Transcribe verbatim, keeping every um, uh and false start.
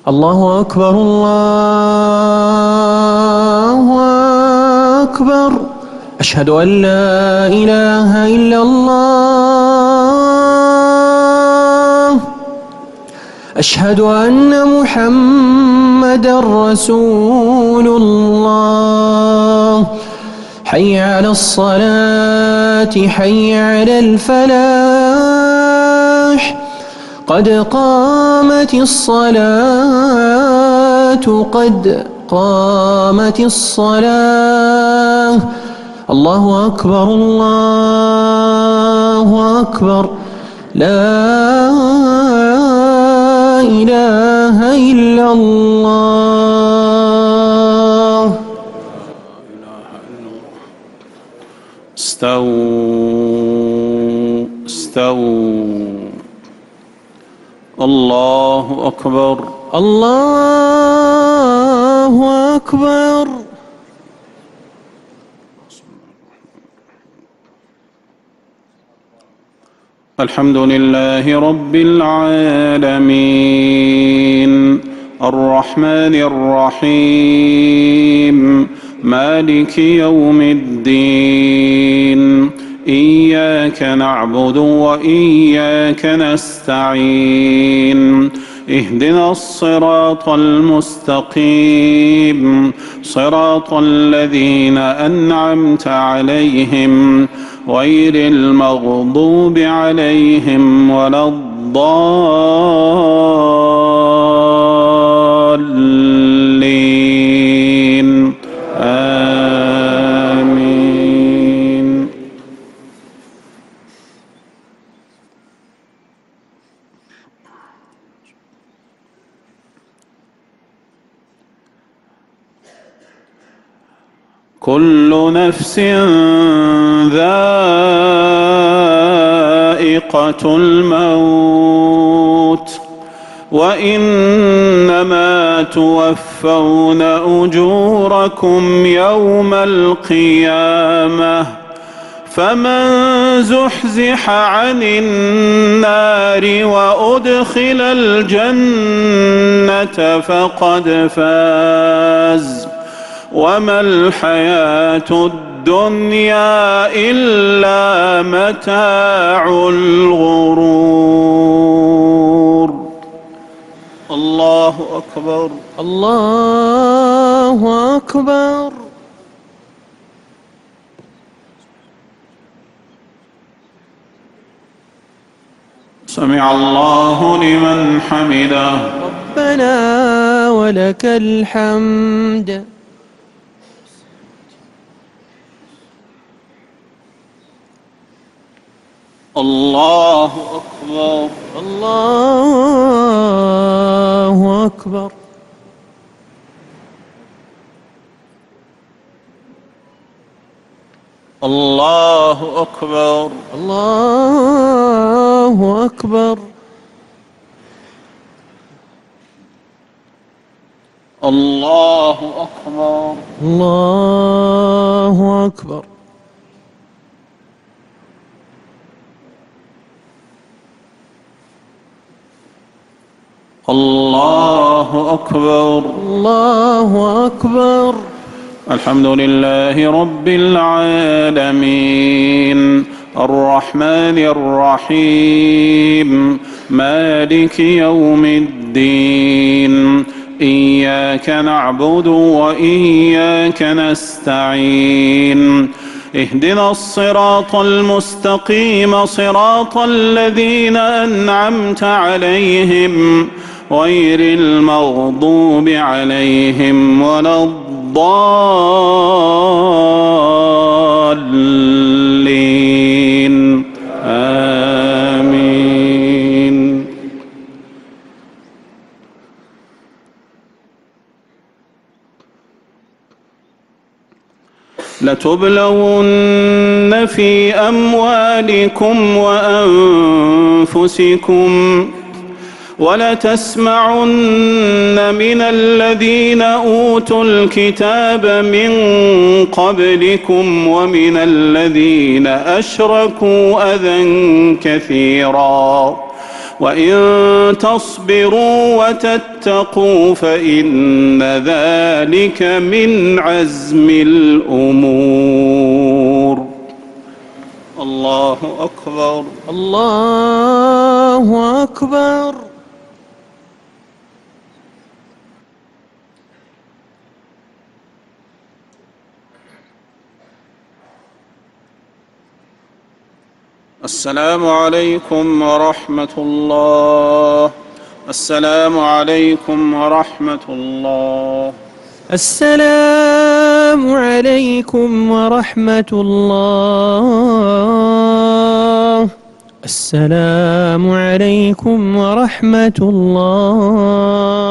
الله أكبر الله أكبر. أشهد أن لا إله إلا الله. أشهد أن محمدًا رسول الله. حي على الصلاة حي على الفلاح. قد قامت الصلاة قد قامت الصلاة. الله أكبر الله أكبر. لا إله إلا الله. استووا استووا. الله أكبر الله أكبر. الحمد لله رب العالمين الرحمن الرحيم مالك يوم الدين. إياك نعبد وإياك نستعين. اهدنا الصراط المستقيم صراط الذين أنعمت عليهم غير المغضوب عليهم ولا الضالين. آمين. كل نفس ذائقة الموت وإنما توفون أجوركم يوم القيامة. فمن زحزح عن النار وأدخل الجنة فقد فاز وما الحياة الدنيا إلا متاع الغرور. الله أكبر الله أكبر. سمع الله لمن حمده. ربنا ولك الحمد. الله أكبر الله أكبر. الله أكبر الله أكبر. الله أكبر الله أكبر. الله أكبر الله أكبر. الحمد لله رب العالمين الرحمن الرحيم مالك يوم الدين. إياك نعبد وإياك نستعين. اهدنا الصراط المستقيم صراط الذين أنعمت عليهم غير المغضوب عليهم ولا الضالين. آمين. لتبلون في أموالكم وأنفسكم ولتسمعن من الذين أوتوا الكتاب من قبلكم ومن الذين أشركوا أذى كثيرا وإن تصبروا وتتقوا فإن ذلك من عزم الأمور. الله أكبر. الله أكبر. السلام عليكم ورحمة الله. السلام عليكم ورحمة الله. السلام عليكم ورحمة الله. السلام عليكم ورحمة الله.